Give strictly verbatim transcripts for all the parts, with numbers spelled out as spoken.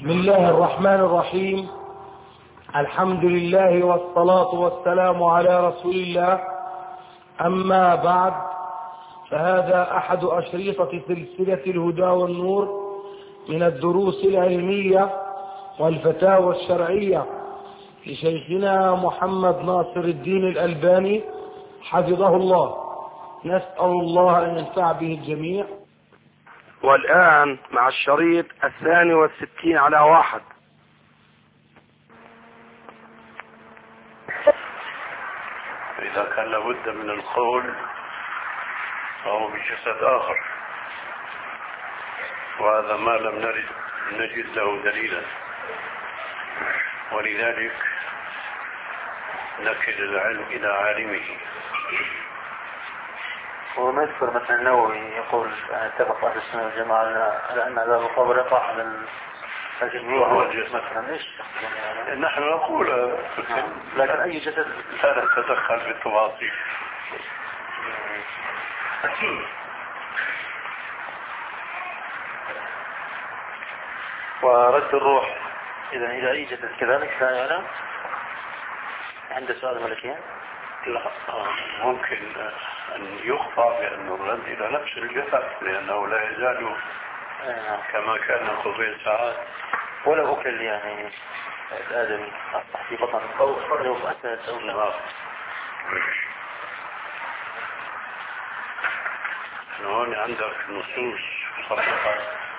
بسم الله الرحمن الرحيم. الحمد لله والصلاة والسلام على رسول الله. أما بعد، فهذا أحد أشرطة سلسلة الهدى والنور من الدروس العلمية والفتاوى الشرعية لشيخنا محمد ناصر الدين الألباني حفظه الله. نسأل الله أن ينفع به الجميع. والآن مع الشريط الثاني والستين على واحد. إذا كان لابد من القول فهو بجسد آخر، وهذا ما لم نرد نجد له دليلا، ولذلك نكل العلم إلى عالمه. ونذكر مثلا النووي يقول اتفق أهل السنة والجماعة على أن عذاب القبر يقع على الجسد مثلا. إيش نحن نقول، لكن أي جسد لا نتدخل في التفاصيل. ورد الروح إذا إلى أي جسد كذلك لا يعلم عند سؤال الملكين. لا، ممكن أن يخطأ بأن الرد إلى نفس الجسد، لأنه لا يزال كما كان قبيل ساعات. ولو أكل يعني الآدمي أصبح في بطن أو لو أسد أو لا. هون عندك نصوص صريحة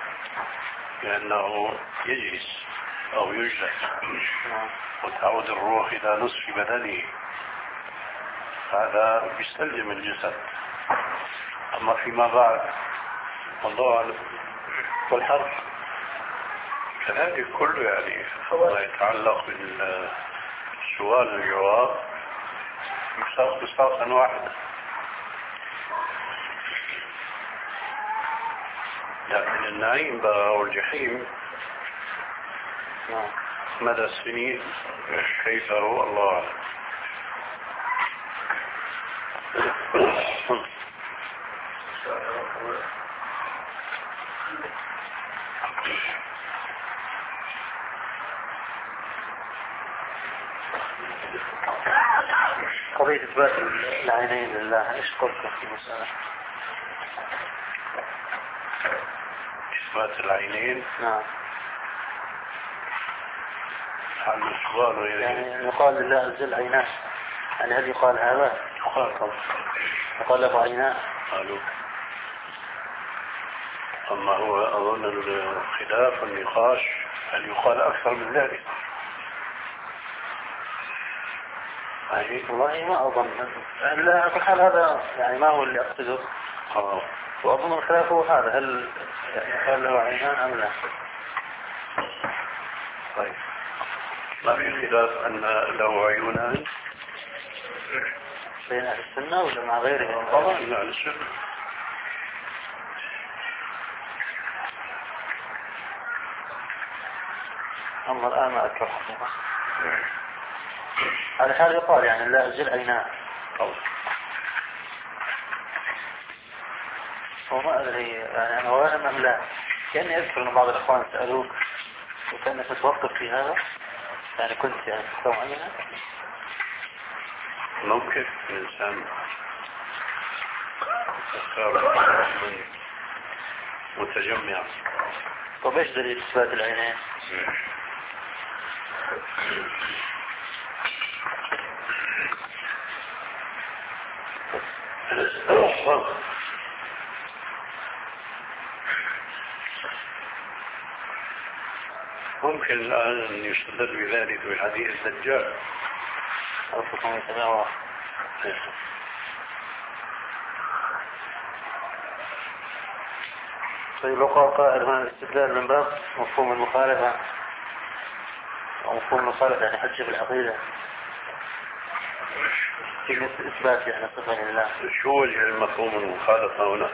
بأنه يجلس أو يجلس وتعود الروح إلى نصف بدنه، هذا يستلزم الجسد. أما فيما بعد الله أعلم. والحرف كذلك كله، يعني ما يتعلق بالسؤال والجواب يصاب قصاصا واحدا. لكن النعيم بقى والجحيم مدى السنين كيف هو الله أعلم. قضية إثبات العينين لله، إيش قلت في المسألة؟ إثبات العينين؟ نعم. عن السؤال يعني يقال لله عز وجل عينان، يعني هل يقال هذا؟ يقال طبعا. يقال له عينان. قالوا. أما هو أظن الخلاف والنقاش هل يقال أكثر من ذلك. والله ما أظن. لا، في حال هذا يعني ما هو اللي أقصده. آه. وأظن الخلاف هو هذا، هل قال له عينان أم لا. طيب، ما في خلاف أن له عيونان بين أهل السنة ولا مع غيرهم؟ طبعا لا، أهل السنة. أما الآن ما أذكر حقيقة. على حال يقال يعني لا أجل عينان. وما أدري يعني أنا وهم أم لا. كأني أذكر أن بعض الأخوان سألوك وكأنك متوقف في هذا، يعني كنت يعني معينة. ممكن الإنسان متجمع. طب إيش دليل إثبات العينين؟ ممكن الآن أن يستدل بذلك بحديث الدجال. أرفقهم يتبعوا. طيب لو قال قائل هنا الاستدلال من باب مفهوم المخالفة أو مفهوم المخالفة يعني حجة في العقيدة في إثبات يعني صفة لله. شو وجه المفهوم المخالفة هنا؟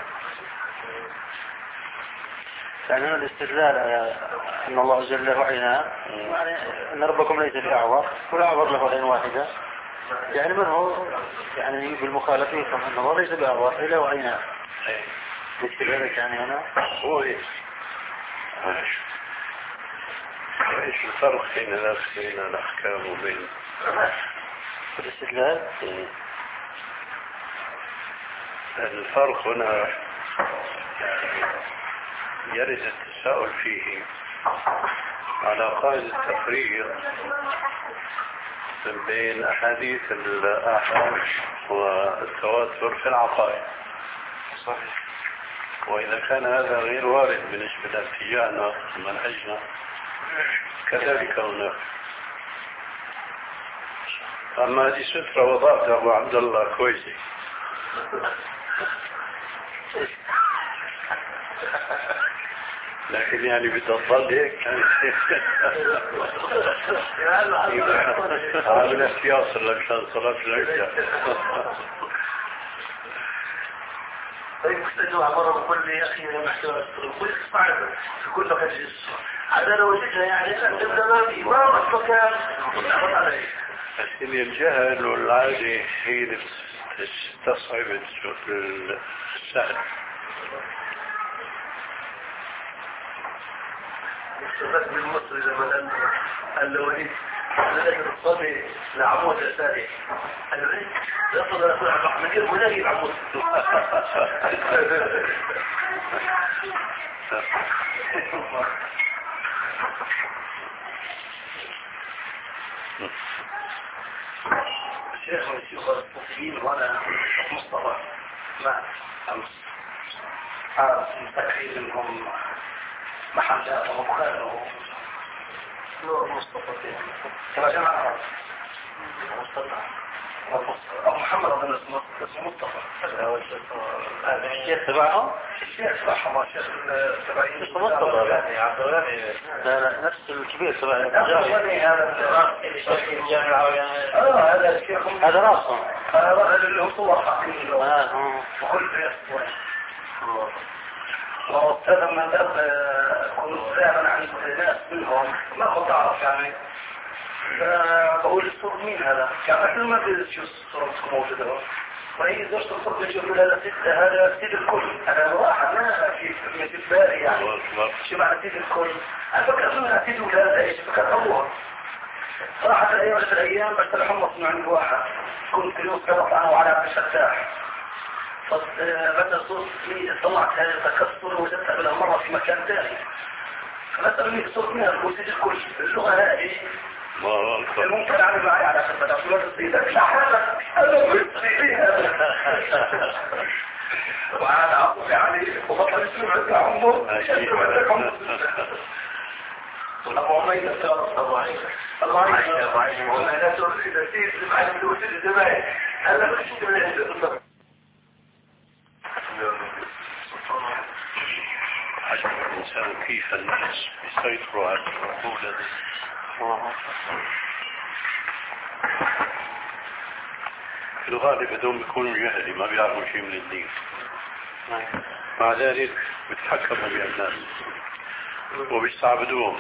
يعني الاستدلال أن الله عز وجل له عينان، يعني أن ربكم ليس بأعور والأعور له عين واحدة، يعني من هو يعني بالمخالفين أن الله ليس بأعور له عينان. ليس كذلك يعني هنا هو إيه؟ وش الفرق بين بين الأحكام وبين الاستدلال؟ الفرق هنا يرد التساؤل فيه على قائد التفريق بين أحاديث الآحاد والتواتر في العقائد. صحيح. وإذا كان هذا غير وارد بالنسبة لاتجاهنا منهجنا كذلك هناك. أما هذه سترة وضعتها أبو عبد الله كويسي. لكن يعني بدها تضل هيك هذا الاحتياط لمشان صلاة العشاء. طيب استدعوا مرة بقول لي يا أخي أنا محتاج كل صعب في كل مكان. هذا لو وجدها يعني نبدأ ما في ما مكان عليه. لكن الجهل والعادة هي اللي تستصعب السهل. استفدت من مصر لما قال له وليد لازم تصلي لعمود الثاني. قال له ايه؟ يصل الى كل عبد من غير مناهي العمود. الشيخ والشيوخ المسلمين وانا مصطفى ما امس حارس مستحيل منهم محلات ومخالفه نور مصطفى كما جماعة مصطفى أبو محمد بن اسمه مصطفى هذا الشيخ تبعه الشيخ تبعه الشيخ تبعي اسمه مصطفى يعني عبد الغني لا لا نفس الكبير تبعه عبد الغني هذا الشيخ الجامعي العربي اه هذا الشيخ هذا راسه هذا اللي هو صور حقيقي اه وكل يصور وابتدى من ذلك كنت فعلا عن ناس منهم ما كنت أعرف يعني فبقول الصور مين هذا؟ يعني احنا ما في شو الصور موجودة وهي زوجة الصور بيقول هذا سيد هذا سيد الكل أنا واحد ما في في بالي يعني شو معنى سيد الكل؟ أنا فكرت أنه سيد ولاده إيش فكرت أبوها صراحة الأيام في الأيام بشتري حمص من عند واحد كنت يوسف أنا وعلى عبد الشتاح فبدأ صوت طلعت تكسر وجدتها بالمرة في مكان ثاني فمثلا الصوت منها الموسيقى الكل اللغة هذه ممكن أعمل معي على خطة أفضل الصيدة لا حالة أنا قلت فيها وعلى عطف عليه وبطل اسمه عند عمه شكرا لكم أبو عميد الثالث أبو عميد الله عميد أبو عميد وأنا سؤال إذا سيد لمعنى الوسيد الزمان هذا مش من عنده عجب الإنسان كيف الناس يسيطروا على العقول هذه. في الغالب هذول بيكونوا جهلي ما بيعرفوا شيء من الدين مع ذلك بيتحكموا بالناس وبيستعبدوهم.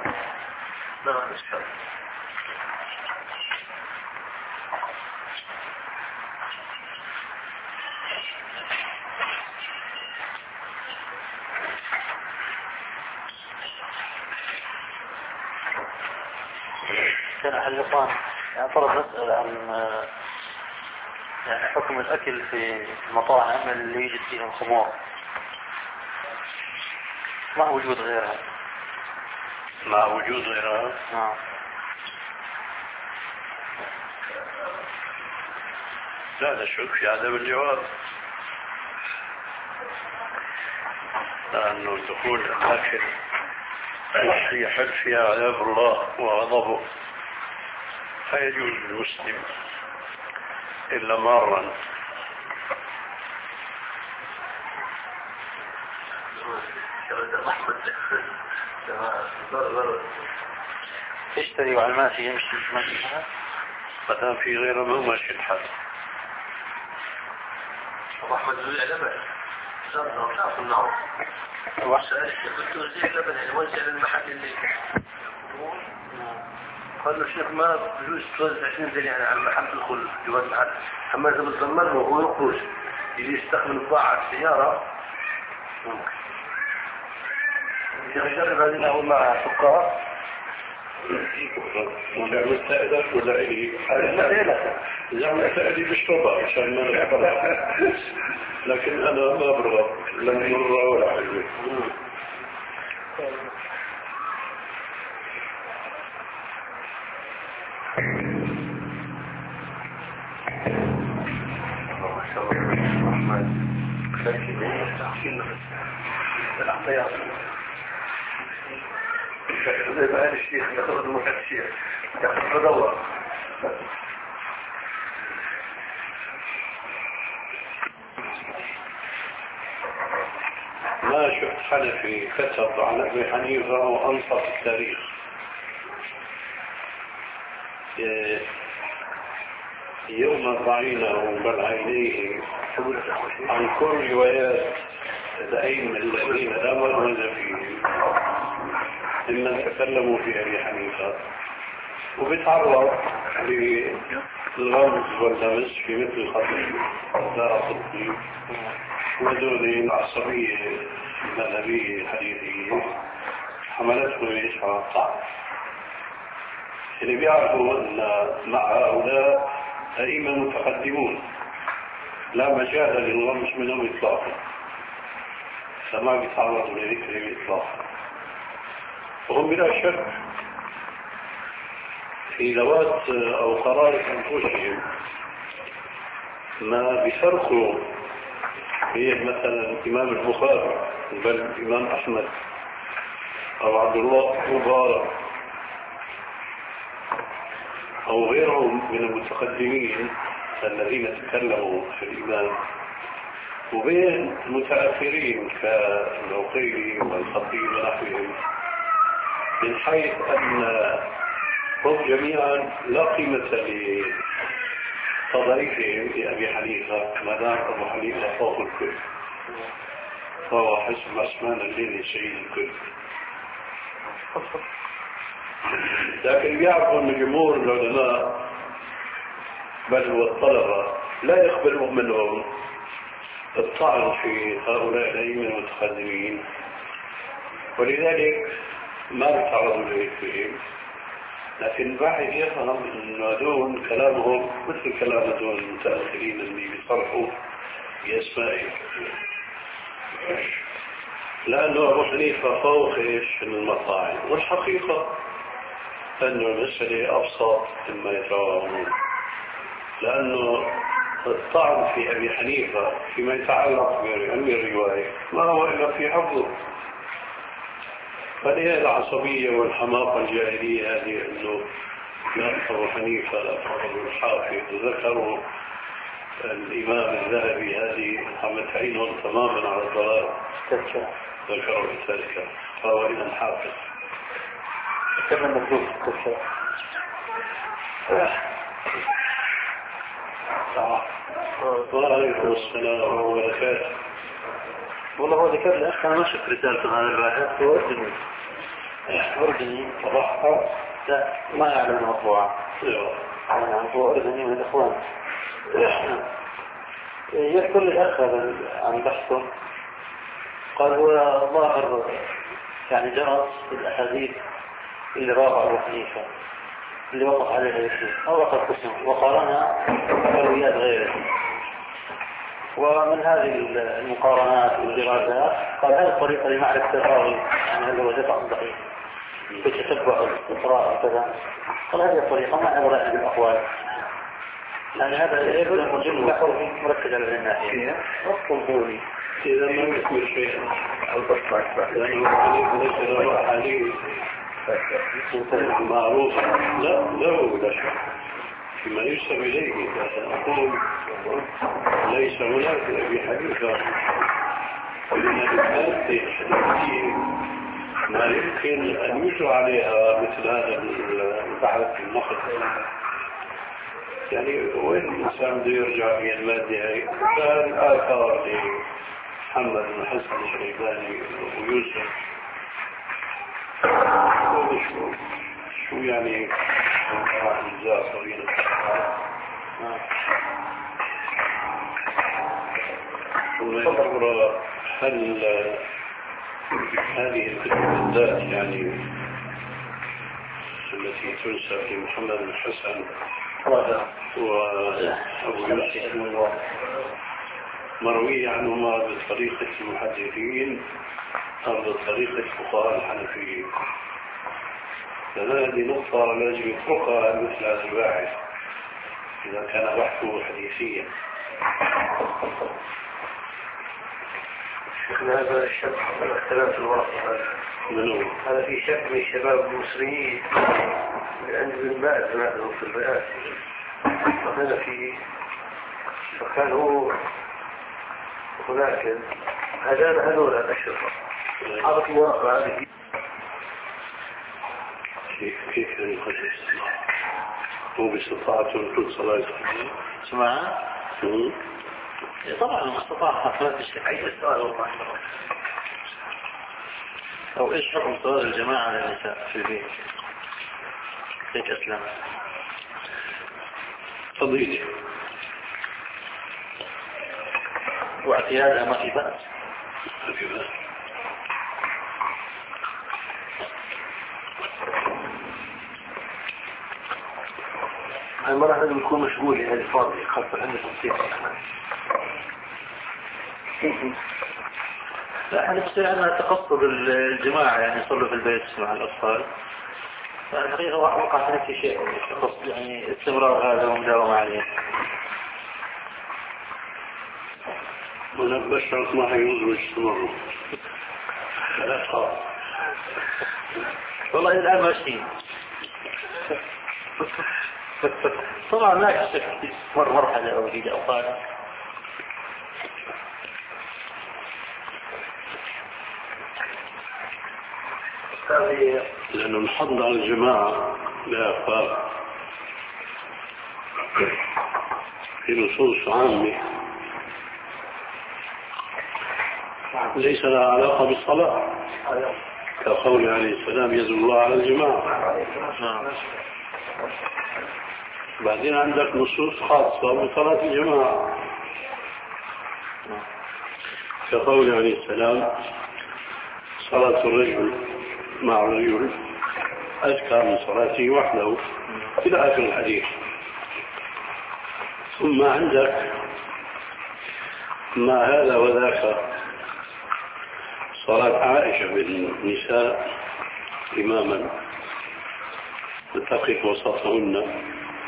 كان أحد الإخوان يعني طلب مسألة عن يعني حكم الأكل في المطاعم اللي يوجد فيها الخمور مع وجود غيرها. مع وجود غيرها نعم. لا لا شك في عدم الجواب لأنه دخول الأكل يحل فيها عذاب الله وغضبه فيجوز للمسلم إلا مرا. اشتري وعلى الماشي يمشي ماشي ما دام في غيره ما ماشي الحال. أبو أحمد بن لبن صار نطاف النار وسألت قلت له زي لبن يعني وزع للمحل اللي قال له شيخ ما بجوز توزع عشرين زي يعني على المحل تدخل جواز محل أما إذا بتضمن له وهو يخرج يجي يستخدم البضاعة على السيارة ممكن يجرب هذه أول مع فقهاء تعمل سائلك ولا إلي؟ إذا عمل سائلي بشربها عشان ما نحضرها، لكن أنا ما برغب لا مرة ولا حلوة. زي ما قال الشيخ ياخذ المحب الشيخ ياخذ الله. ما شفت حنفي كتب عن أبي حنيفة وأنصف التاريخ. يوم رأيناه بل عينيه عن كل روايات الأئمة الذين لا مرمز فيهم ممن تكلموا في أبي حنيفة، وبيتعرض للغمز واللمس في مثل الخطيب لا صدقي ودول العصبية المذهبية الحديثية حملتهم ليش على الطعن. اللي بيعرفوا أن مع هؤلاء أئمة متقدمون لا مجال للغمز منهم إطلاقا، فما بيتعرضوا لذكرهم إطلاقا، وهم بلا شك في ذوات أو قرار أنفسهم ما بيفرقوا هي مثلا الإمام البخاري بل الإمام أحمد أو عبد الله مبارك أو غيرهم من المتقدمين الذين تكلموا في الإمام، وبين المتأخرين كالعقيلي والخطيب ونحوهم، من حيث أن هم جميعا لا قيمة لتضعيفهم لأبي حنيفة ما دام أبو حنيفة فوق الكل، فهو حسب عثمان الليلي سيد الكل. لكن يعرفوا أن جمهور العلماء بل والطلبة لا يقبلوا منهم الطعن في هؤلاء الأئمة المتقدمين، ولذلك ما بيتعرضوا لذكرهم. لكن بعد يفهم أن هذول كلامهم مثل كلام هذول المتأخرين اللي بيصرحوا بأسمائهم، لأنه أبو حنيفة فوق إيش المطاعن، والحقيقة أن المسألة أبسط مما يتوهمون، لأنه الطعن في أبي حنيفة فيما يتعلق بعلم الرواية ما هو إلا في حفظه. فليه العصبية والحماقة الجاهلية هذه أنه لا أبو حنيفة لا أبو الحافظ ذكروا الإمام الذهبي هذه محمد عينهم تماما على الضلال ذكروا التذكرة فهو إذا حافظ كما مكتوب التذكرة. وعليكم السلام وبركاته. والله هو ذكر لي أنا ما شفت رسالة هذا الواحد هو أردني أردني صراحة لا ما أعلم المطبوعة أنا هو أردني من الإخوان يذكر لي الأخ عن بحثه قال هو ظاهر يعني درس الأحاديث اللي راغب أبو حنيفة اللي وقف عليها يسير أو وقف قسم وقارنها برويات غيره، ومن هذه المقارنات والدراسات قال هذه الطريقة لمعرفة الراوي يعني هل هو دفع ضعيف بتتبع الاستقراء وكذا، قال هذه الطريقة ما أبرأ بالأقوال يعني هذا يجب بحث مركز على الناحية والطنبولي إذا ما يكون شيء البصمة لأنه ليس له حديث معروف لا لا ولا شيء فيما يسب إليه. أقول ليس هناك أبي حنيفة من الحالة الحديثية ما يمكن أن يجرى عليها مثل هذا البحث النقد. يعني وين الإنسان بده يرجع في المادة هاي؟ كان آثار لمحمد بن حسن الشيباني ويوسف شو شو يعني أجزاء صغيرة. ثم يذكر هل هذه الكتب بالذات يعني التي تنسب لمحمد بن حسن وأبو يوسف مروي عنهما بطريقة المحدثين أو بطريقة فقهاء الحنفيين. فهذه نقطة لازم يطرقها مثل هذا الباحث إذا كان بحثه حديثيا. شيخنا هذا الشك من اختلاف الورق منو؟ هذا في شك من الشباب المصريين من عند ابن باز معهم في الرئاسة وهنا في فكان هو هناك هذان هذول الأشرطة عرف الورق هذه كيف يعني يقدر هو باستطاعته كل صلاة سمع طبعا ما استطاع ما تشتكي أي السؤال والله أو إيش حكم صلاة الجماعة للنساء في البيت هيك أسلم قضية واعتيادها ما في بأس ما في بأس. المرأة لازم يكون مشغول يعني فاضي خاصة عندك مصيبة. لا احنا بصير عندنا تقصد الجماعة يعني يصلوا في البيت مع الأطفال. فالحقيقة وقع في نفس شيء تقصد يعني استمرار هذا ومداومة عليه. أنا بشرت ما حيوزوا يستمروا. لا خاف. والله الآن ماشيين. طبعا ما كشفت مر مرحلة أو في أوقات. لأنه الحض على الجماعة لا أخبار في نصوص عامة ليس لها علاقة بالصلاة كقول عليه السلام يد الله على الجماعة. بعدين عندك نصوص خاصة بصلاة الجماعة كقول عليه السلام صلاة الرجل مع الرجل أذكى من صلاته وحده إلى آخر الحديث. ثم عندك ما هذا وذاك صلاة عائشة بالنساء إماما تقف وسطهن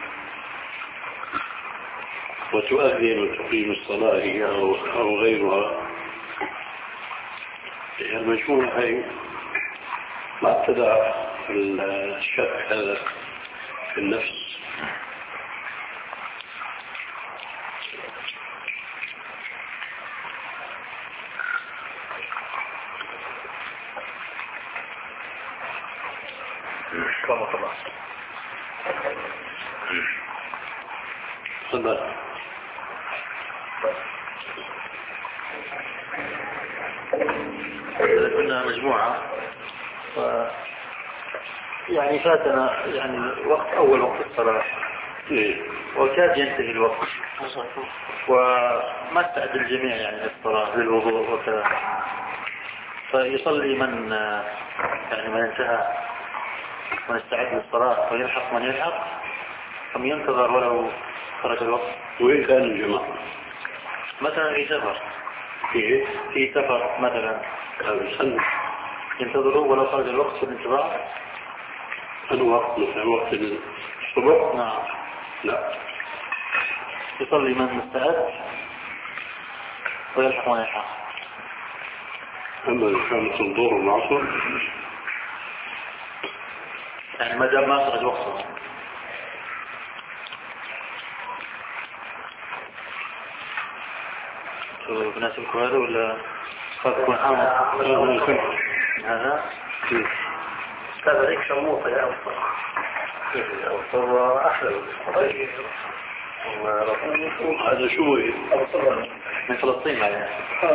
وتؤذن وتقيم الصلاة أو, أو غيرها. المجموعة هي ما ابتدع الشك هذا في النفس. كما طبعا صدق كنا مجموعة ف يعني فاتنا يعني وقت أول وقت الصلاة وكاد ينتهي الوقت وما استعد الجميع يعني للصلاة للوضوء وكذا. فيصلي من يعني من انتهى ونستعد للصلاة ويلحق من يلحق أم ينتظر ولو خرج الوقت. وين كان الجماعة؟ مثلا في سفر في في سفر مثلا كان ينتظروا ولو خرج الوقت في الانتظار. أنا وقت مثلا وقت الصبح؟ نعم لا يصلي من مستعد ويلحق من يلحق. أما إذا كانت الظهر والعصر يعني ما دام ما خرج وقته بناسبكم هذا ولا خاطكم هذا هذا هذا هيك شموطة يا أفضل أفضل أحلى هذا شو هي؟ من فلسطين يعني.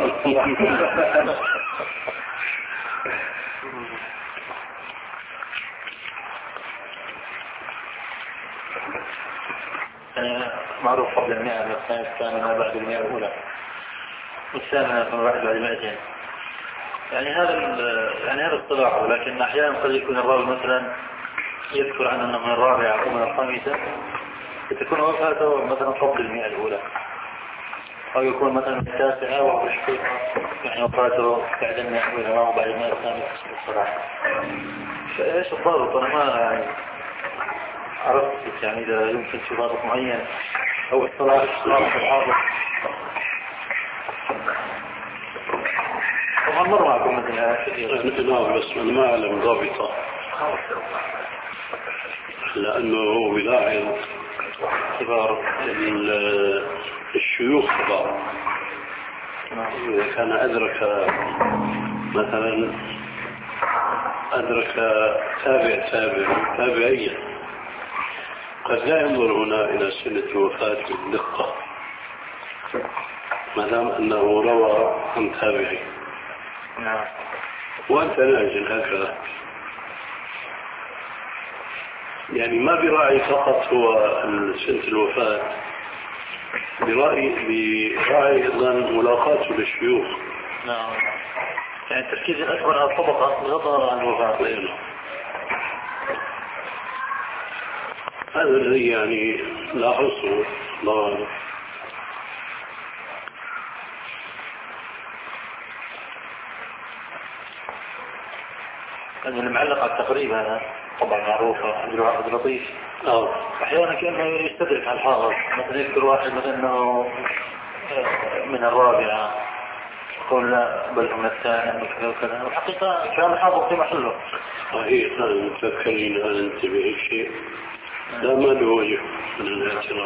معروف قبل المئة والثانية الثامنة بعد المئة الأولى والثامنة ثم بعد المئتين. يعني هذا يعني هذا اصطلاح. ولكن أحيانا قد يكون الراوي مثلا يذكر عنه أنه من الرابعة أو من الخامسة تكون وفاته مثلا قبل المئة الأولى، أو يكون مثلا التاسعة ويشكل يعني وفاته بعد المئة الأولى أو بعد المئة الخامسة الصراحة. فإيش الضابط؟ أنا ما يعني عرفت يعني إذا يمكن في ضابط معين أو اصطلاح ضابط الحافظ. طبعا مر معكم مثل كثير نعم، بس أنا ما أعلم ضابطة لأنه هو بلاحظ كبار الشيوخ كبار. إذا كان أدرك مثلا أدرك تابع تابع تابعيا قد لا ينظر هنا إلى سنة الوفاة بالدقة ما دام أنه روى عن تابعي. نعم. وأنت ناجل هكذا يعني ما براعي فقط هو سنة الوفاة، براعي براعي أيضا ملاقاته للشيوخ. نعم. يعني التركيز الأكبر على الطبقة بغض عن الوفاة. هذا الذي يعني لاحظته. الله أن المعلق على التقريب هذا طبعا معروفة عبد اللطيف. آه. أحيانا كأنه يستدرك على الحافظ، مثلا يذكر واحد مثلا أنه من الرابعة يقول لا بل من الثاني وكذا وكذا، والحقيقة كان الحافظ في محله. صحيح. أنا متذكرين أن أنت بهيك شيء لا ما له وجه من الاعتراض.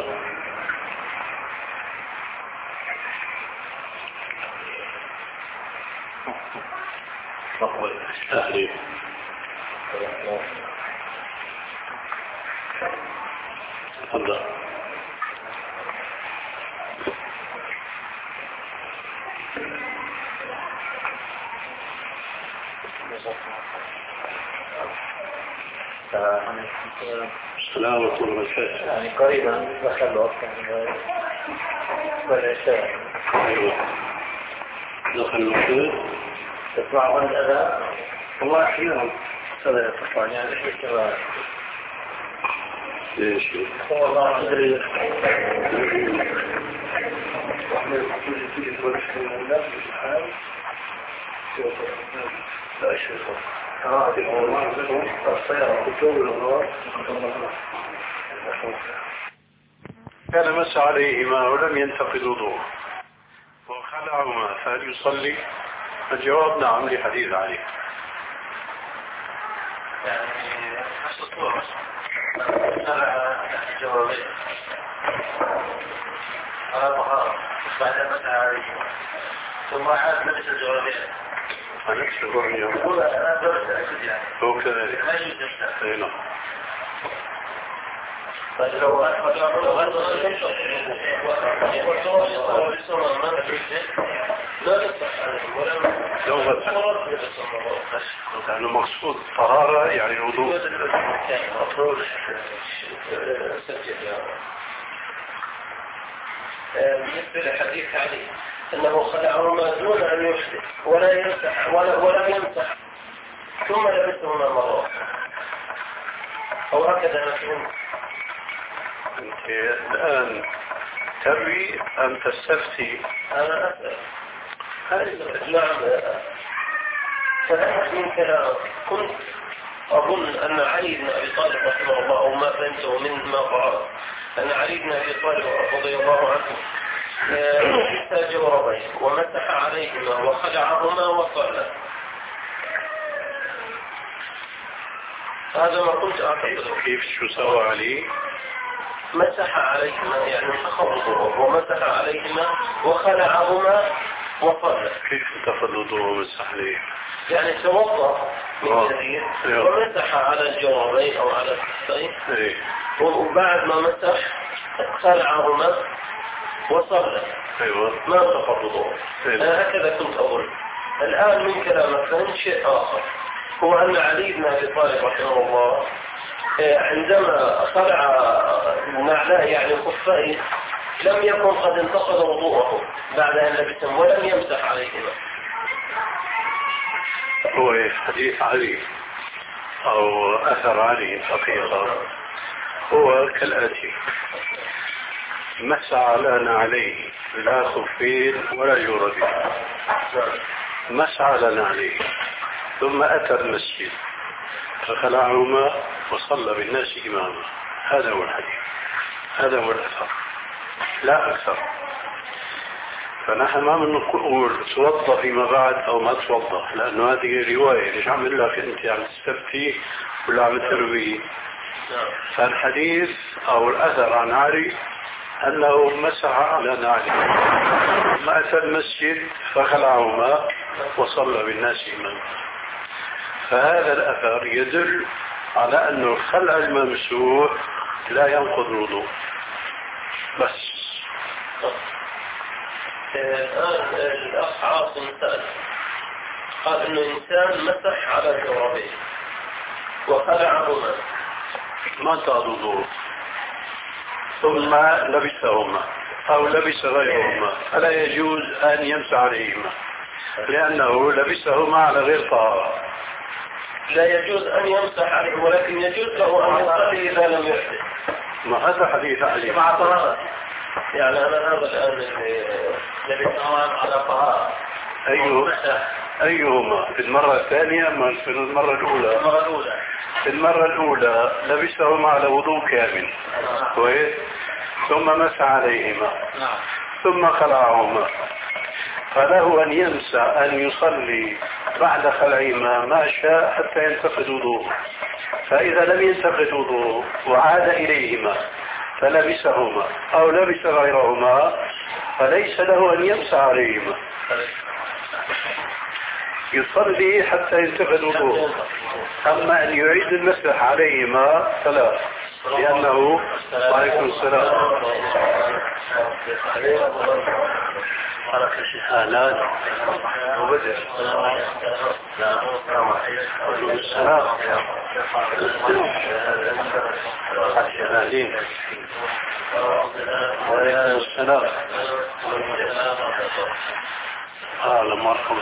مقبول. أهلي. تفضل. السلام ورحمة الله وبركاته. يعني قريبا دخل وقت والعشاء. أيوة. دخل الوقت. تسمعون الأذان؟ والله أحيانا هذا يتصل يعني ليش كذا؟ ليش؟ والله ما أدري. لا شيء. كان مس عليهما ولم ينتقد وضوءه وخلعهما فهل يصلي؟ الجواب نعم لحديث عليه. يعني نفس الصورة خلع يعني جوابين على طهارة بعد مسح عليهما ثم عاد لبس الجوابين. نفس الرؤية هو كذلك. أي نعم. لو لأنه مقصود طهارة يعني الوضوء. بالنسبة لحديث علي أنه خلعهما دون أن يحدث ولا يمسح ولا ولا يمسح ثم لبسهما مرة أو هكذا نفهم. أنت الآن تروي أم تستفتي؟ أنا أسأل. نعم. فهذا من كلام كنت أظن أن علي بن أبي طالب رحمه الله أو ما فهمته من ما قرأت أن علي بن أبي طالب رضي الله عنه لبس جوربين ومسح عليهما وخلعهما وصلى. هذا ما كنت أعتقده. كيف شو سوى علي؟ مسح عليهما يعني تخبطه ومسح عليهما وخلعهما وصلى. كيف انتقد وضوءه ومسح عليه؟ يعني توضأ من جديد ومسح على الجوربين أو على الكفين وبعد ما مسح خلعهما وصلى. أيوة. ما انتقد وضوءه. أنا هكذا كنت أقول. الآن من كلامك فهمت شيء آخر، هو أن علي بن أبي طالب رحمه الله عندما خلع نعلاه يعني خفيه لم يكن قد انتقض وضوءه بعد أن لبسهم ولم يمسح عليهما. هو حديث علي أو أثر عليه الحقيقة هو كالآتي: مسح لنا عليه لا خفين ولا جوربين، مسح لنا عليه، ثم أتى المسجد فخلعهما وصلى بالناس إماما. هذا هو الحديث، هذا هو الأثر، لا أكثر. فنحن ما بنقول توضأ فيما بعد أو ما توضأ، لأنه هذه رواية. ليش عم يقول لك أنت عم تستفتي ولا عم تروي؟ فالحديث أو الأثر عن علي أنه مسح على نعله ثم أتى المسجد فخلعهما وصلى بالناس إماما. فهذا الأثر يدل على أن الخلع الممسوح لا ينقض الوضوء. بس الأخ عاصم سأل قال إنه إنسان مسح على جوربيه وخلعهما ما انتهى الوضوء ثم لبسهما أو لبس غيرهما فلا يجوز أن يمسح عليهما لأنه لبسهما على غير طهارة. لا يجوز أن يمسح عليه، ولكن يجوز له أن يصلي إذا لم يحدث. ما هذا حديث عليه مع طهارة. يعني أنا هذا الآن لبسهما على طهارة. أيوه أيهما؟ في المرة الثانية أم في المرة الأولى؟ المرة الأولى. في المرة الأولى لبسهما على وضوء كامل كويس، ثم مسح عليهما ثم خلعهما، فله أن ينسى أن يصلي بعد خلعهما ما شاء حتى ينتقد وضوءه. فإذا لم ينتقد وضوءه وعاد إليهما فلبسهما أو لبس غيرهما فليس له أن يمسح عليهما، يصلي حتى ينتقد وضوءه. أما أن يعيد المسح عليهما فلا، لأنه عليكم السلام أهلا وبدر السلام أهلين وعليكم السلام أهلا مرحبا.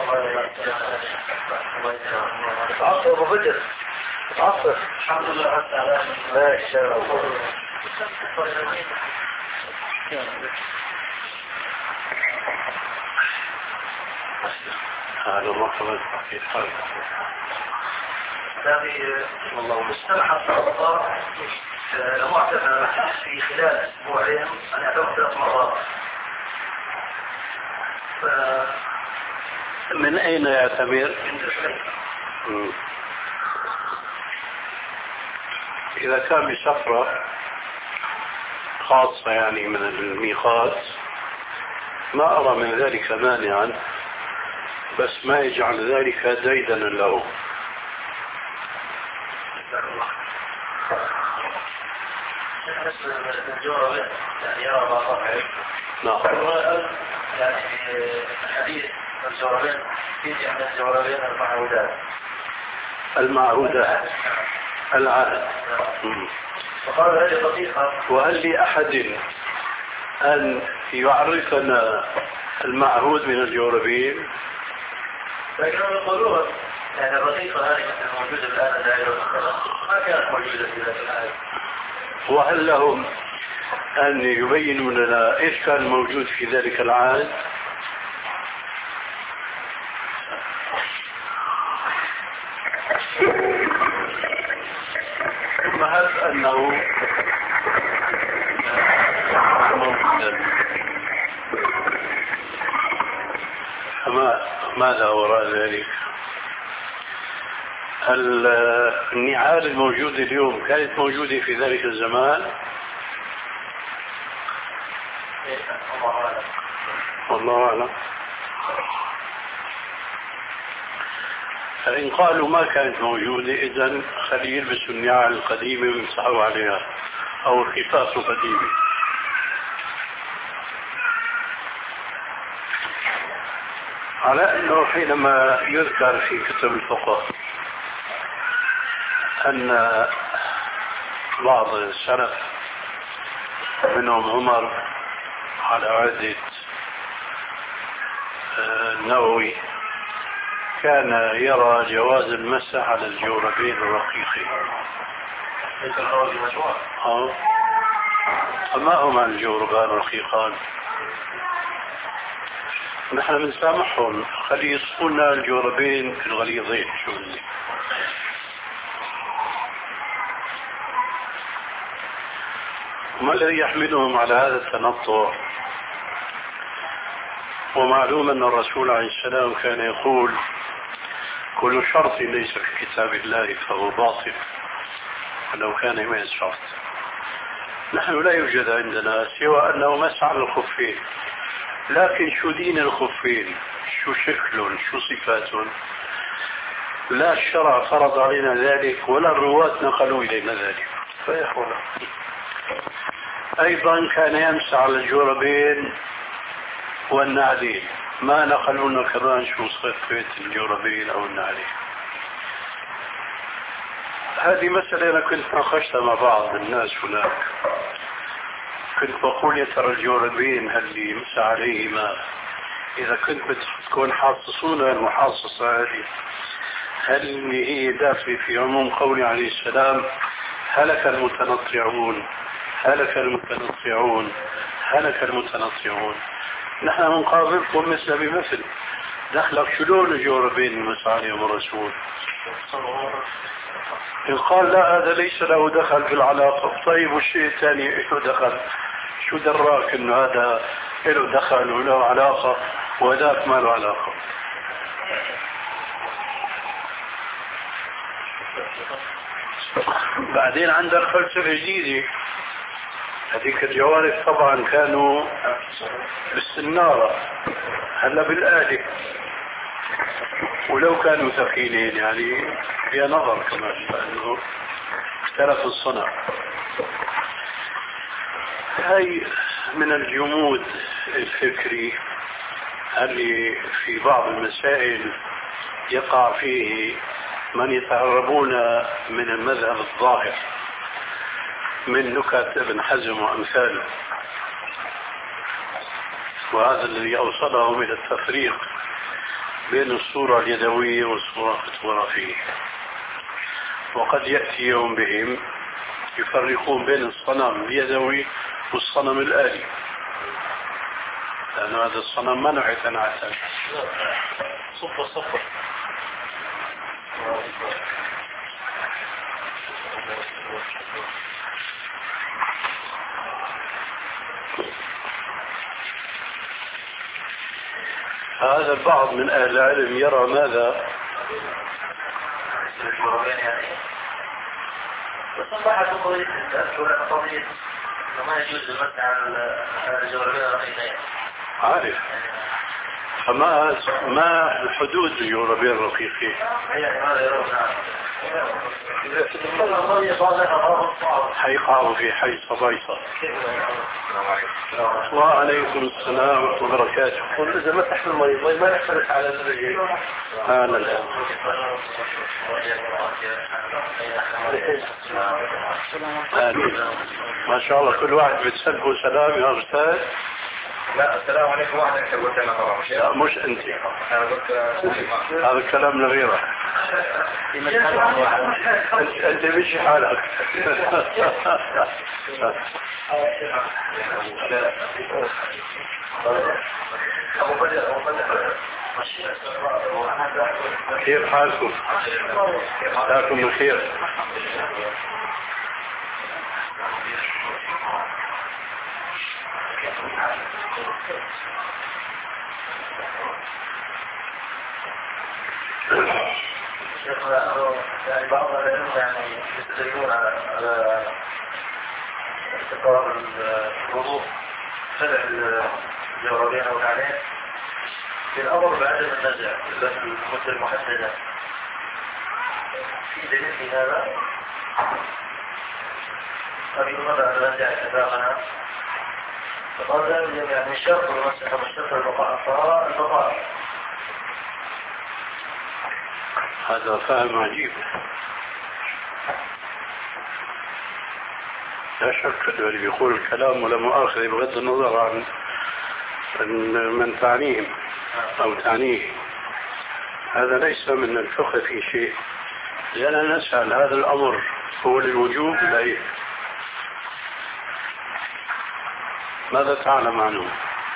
عصر أبو بدر عصر الحمد لله على السلامة. ما شاء الله. أهلا مرحبا. كيف حالك؟ هذه والله مستمع الصلاة معتبر في خلال أسبوعين أنا أدعو ثلاث مرات. ف... من أين يعتبر؟ من إذا كان بسفرة خاصة يعني من الميقات ما أرى من ذلك مانعا، بس ما يجعل ذلك ديدنا له. نعم. يعني حديث الجوربين يجي عن الجوربين المعهودات المعهودات العهد. وقال هذه دقيقة. وهل لأحد أن يعرفنا المعهود من الجوربين؟ لكنهم يقولون يعني الرقيقة هذه الموجودة الآن ما كانت موجودة في ذلك العهد. وهل لهم أن يبينوا لنا إيش كان موجود في ذلك العهد؟ ثم هل أنه موجودا؟ ماذا وراء ذلك؟ النعال الموجودة اليوم كانت موجودة في ذلك الزمان؟ والله أعلم. فإن قالوا ما كانت موجودة إذن خلي يلبسوا النعال القديمة ويمسحوا عليها أو الخفاف القديمة. على أنه حينما يذكر في كتب الفقه أن بعض السلف منهم عمر على عهد النووي كان يرى جواز المسح على الجوربين الرقيقين. ليس الخروج مشروع. اه فما هما الجوربان الرقيقان؟ نحن بنسامحهم، خلي يصفونا الجوربين الغليظين. شو اللي ما الذي يحملهم على هذا التنطع؟ ومعلوم أن الرسول عليه السلام كان يقول كل شرط ليس في كتاب الله فهو باطل ولو كان مئة شرط. نحن لا يوجد عندنا سوى أنه مسح على الخفين، لكن شو دين الخفين، شو شكلهم، شو صفاتهم، لا الشرع فرض علينا ذلك ولا الرواة نقلوا إلينا ذلك. فيقول أيضا كان يمسح على الجوربين والنعلين، ما نقلوا لنا كمان شو صفة الجوربين أو النعلين. هذه مسألة أنا كنت ناقشتها مع بعض الناس هناك، كنت بقول يا ترى الجوربين هل يمسح عليهما إذا كنت بتكون حاصصون المحاصصة هذه، هل هي داخل في عموم قولي عليه السلام هلك المتنطعون هلك المتنطعون هلك المتنطعون. نحن نقابلكم مثل بمثل، دخلك شلون الجوربين المسح عليهم الرسول؟ إن قال لا هذا ليس له دخل في العلاقة، طيب والشيء الثاني له دخل، شو دراك انه هذا له دخل وله علاقة وذاك ما له علاقة؟ بعدين عندك فلسفة جديدة، هذيك الجوارح طبعا كانوا بالسنارة، هلا بالآلة، ولو كانوا ثقيلين يعني فيها نظر كمان لأنه اختلف الصنع. هاي من الجمود الفكري اللي في بعض المسائل يقع فيه من يتهربون من المذهب الظاهر من نكت ابن حزم وأمثاله، وهذا الذي أوصلهم إلى التفريق بين الصورة اليدوية والصورة الفوتوغرافية. وقد يأتي يوم بهم يفرقون بين الصنم اليدوي والصنم الآلي، لأن هذا الصنم منع يتنعسل. صفر صفر. هذا البعض من أهل العلم يرى ماذا؟ بس صحة قضية قضية ما يجوز المسح على الجوربين الرقيقين. عارف، فما ما الحدود الجوربين الرقيقين؟ يعني ماذا يرون؟ حيقعوا في حي صبيصة. وعليكم السلام ورحمة الله وبركاته. قل إذا مسح في المريض ما نحترق على الرجل. أنا الآن ما شاء الله كل واحد بتسلبه سلام يا أستاذ. لا السلام عليكم. واحد انت قلت انا طبعا مش لا مش انت، انا قلت هذا الكلام لغيرك. انت انت مشي حالك. كيف حالكم؟ مساكم بخير. يعني بعض العلم يعني يستدلون على استقرار الوضوء خلع الجوربين او العلين بالامر بعدم النزع في المدة المحددة. في دليل في هذا؟ أبي ماذا على نزع اتفاقنا؟ فقال لا يوجد يعني الشرط والمسح والشرط البقاء فراء البقاء. هذا فهم عجيب. لا شك أنه اللي بيقول الكلام ولا مؤاخذة بغض النظر عن من تعنيه أو تعنيه هذا ليس من الفقه في شيء، لأننا نسأل هذا الأمر هو للوجوب لا إيه؟ ماذا تعلم عنه؟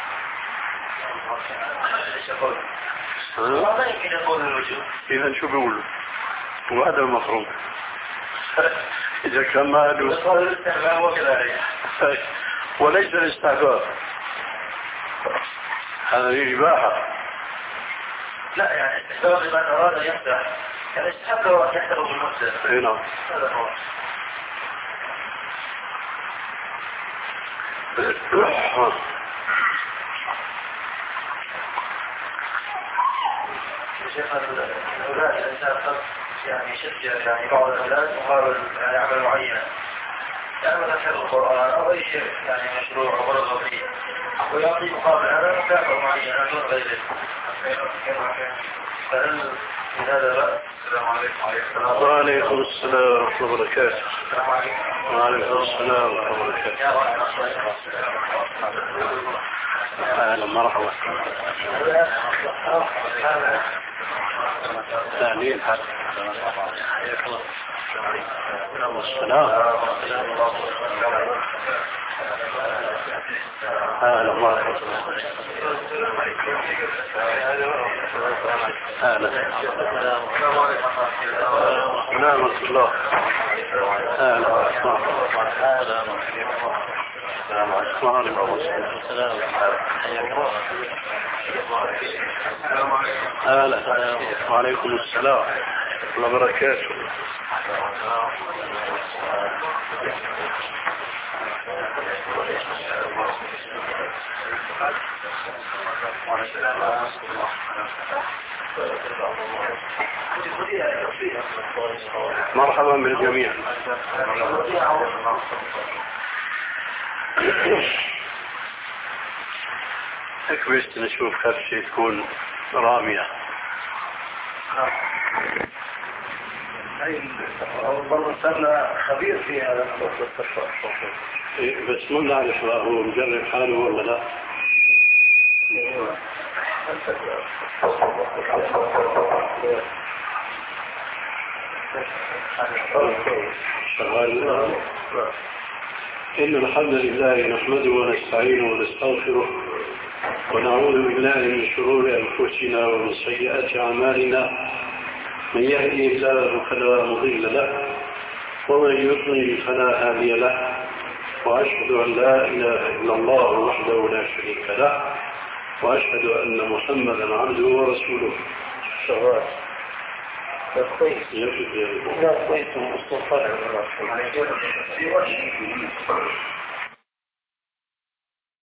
ما يمكن يقول الوجوب. إذا شو بيقولوا؟ وهذا المفروض. إذا كان ما قال الاستحباب وكذلك وليس الاستحباب، هذا الإباحة. لا يعني استحباب لمن أراد أن يفتح، يعني استحب له أن يحتفظ بالمسلم. إيه نعم. هذا هو. شيخ الأولاد الإنسان قد يعني يشجع يعني بعض الأولاد يحاول يعني عمل معينة، يعني مثلا حفظ القرآن أو أي شيء يعني مشروع أو غرض فيه، ويعطي مقابل هذا مكافأة معينة دون غيره. فهل في هذا بأس؟ السلام عليكم. وعليكم السلام ورحمة الله وبركاته. وعليكم السلام ورحمة الله وبركاته. أهلا مرحبا. ثاني الحق. السلام. أهلا مرحبا. أهلا. نعمة الله. أهلا. السلام عليكم. أهلا. وعليكم السلام ورحمة الله وبركاته. مرحبا بالجميع. هيك بس نشوف خرشة تكون رامية. والله صرنا خبير في هذا بس ما نعرف هو مجرب حاله ولا لا. شغال. إن الحمد لله نحمده ونستعينه ونستغفره ونعوذ بالله من شرور أنفسنا ومن سيئات أعمالنا، من يهده الله فلا مضل له ومن يضلل فلا هادي له، وأشهد أن لا إله إلا الله وحده لا شريك له، وأشهد أن محمدا عبده ورسوله. شغال. يجب لا كويس مصطفى.